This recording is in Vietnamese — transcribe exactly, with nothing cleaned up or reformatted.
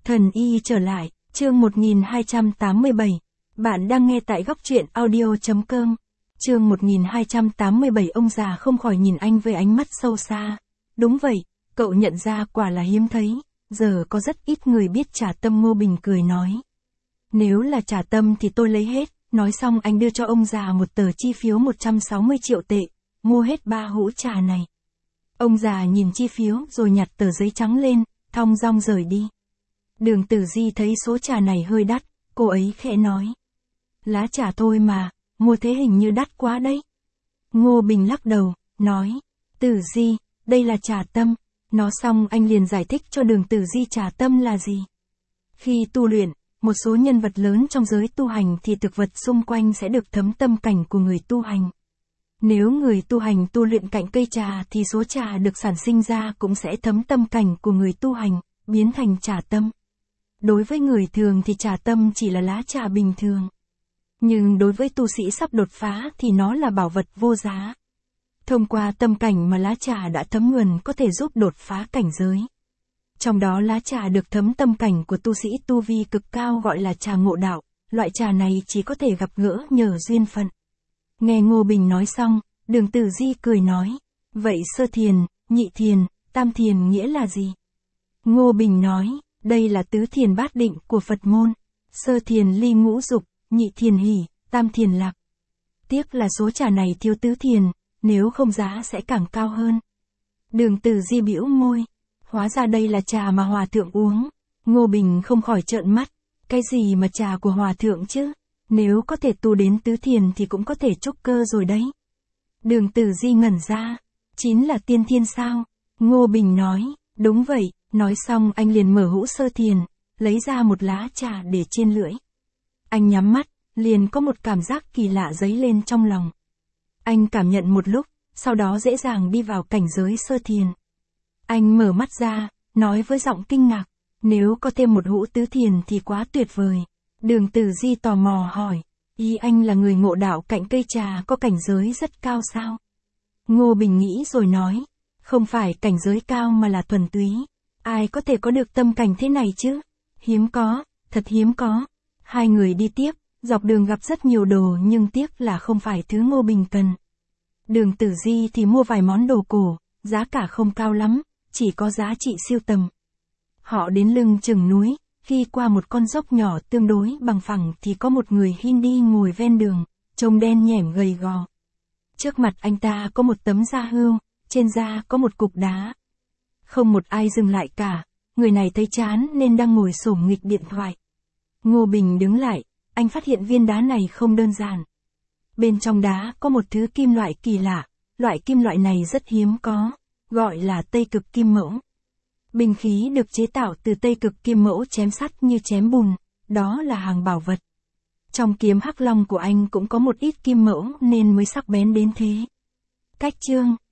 Thần y trở lại, chương một nghìn hai trăm tám mươi bảy. Bạn đang nghe tại góc truyện audio.com. Chương một nghìn hai trăm tám mươi bảy. Ông già không khỏi nhìn anh với ánh mắt sâu xa. Đúng vậy, cậu nhận ra quả là hiếm thấy, giờ có rất ít người biết Trà Tâm. Ngô Bình cười nói. Nếu là Trà Tâm thì tôi lấy hết. Nói xong anh đưa cho ông già một tờ chi phiếu một trăm sáu mươi triệu tệ, mua hết ba hũ trà này. Ông già nhìn chi phiếu rồi nhặt tờ giấy trắng lên, thong dong rời đi. Đường Tử Di thấy số trà này hơi đắt, cô ấy khẽ nói. Lá trà thôi mà, mua thế hình như đắt quá đấy. Ngô Bình lắc đầu, nói. Tử Di, đây là Trà Tâm. Nói xong anh liền giải thích cho Đường Tử Di Trà Tâm là gì. Khi tu luyện, một số nhân vật lớn trong giới tu hành thì thực vật xung quanh sẽ được thấm tâm cảnh của người tu hành. Nếu người tu hành tu luyện cạnh cây trà thì số trà được sản sinh ra cũng sẽ thấm tâm cảnh của người tu hành, biến thành trà tâm. Đối với người thường thì trà tâm chỉ là lá trà bình thường. Nhưng đối với tu sĩ sắp đột phá thì nó là bảo vật vô giá. Thông qua tâm cảnh mà lá trà đã thấm nhuần có thể giúp đột phá cảnh giới. Trong đó lá trà được thấm tâm cảnh của tu sĩ tu vi cực cao gọi là trà ngộ đạo, loại trà này chỉ có thể gặp gỡ nhờ duyên phận. Nghe Ngô Bình nói xong, Đường Tử Di cười nói, vậy sơ thiền, nhị thiền, tam thiền nghĩa là gì? Ngô Bình nói, đây là tứ thiền bát định của Phật môn, sơ thiền ly ngũ dục, nhị thiền hỷ, tam thiền lạc. Tiếc là số trà này thiếu tứ thiền, nếu không giá sẽ càng cao hơn. Đường Tử Di bĩu môi. Hóa ra đây là trà mà hòa thượng uống. Ngô Bình không khỏi trợn mắt. Cái gì mà trà của hòa thượng chứ? Nếu có thể tu đến tứ thiền thì cũng có thể trúc cơ rồi đấy. Đường Tử Di ngẩn ra. Chính là tiên thiên sao? Ngô Bình nói. Đúng vậy. Nói xong anh liền mở hũ sơ thiền, lấy ra một lá trà để trên lưỡi. Anh nhắm mắt, liền có một cảm giác kỳ lạ dấy lên trong lòng. Anh cảm nhận một lúc, sau đó dễ dàng đi vào cảnh giới sơ thiền. Anh mở mắt ra, nói với giọng kinh ngạc, nếu có thêm một hũ tứ thiền thì quá tuyệt vời. Đường Tử Di tò mò hỏi, ý anh là người ngộ đạo cạnh cây trà có cảnh giới rất cao sao? Ngô Bình nghĩ rồi nói, không phải cảnh giới cao mà là thuần túy. Ai có thể có được tâm cảnh thế này chứ? Hiếm có, thật hiếm có. Hai người đi tiếp, dọc đường gặp rất nhiều đồ nhưng tiếc là không phải thứ Ngô Bình cần. Đường Tử Di thì mua vài món đồ cổ, giá cả không cao lắm, chỉ có giá trị siêu tầm. Họ đến lưng chừng núi, khi qua một con dốc nhỏ tương đối bằng phẳng thì có một người Hindi ngồi ven đường, trông đen nhẻm gầy gò. Trước mặt anh ta có một tấm da hươu, trên da có một cục đá. Không một ai dừng lại cả, người này thấy chán nên đang ngồi xổm nghịch điện thoại. Ngô Bình đứng lại, anh phát hiện viên đá này không đơn giản. Bên trong đá có một thứ kim loại kỳ lạ, loại kim loại này rất hiếm có, gọi là Tây Cực Kim Mẫu. Binh khí được chế tạo từ Tây Cực Kim Mẫu chém sắt như chém bùn, đó là hàng bảo vật. Trong kiếm Hắc Long của anh cũng có một ít kim mẫu nên mới sắc bén đến thế. Cách chương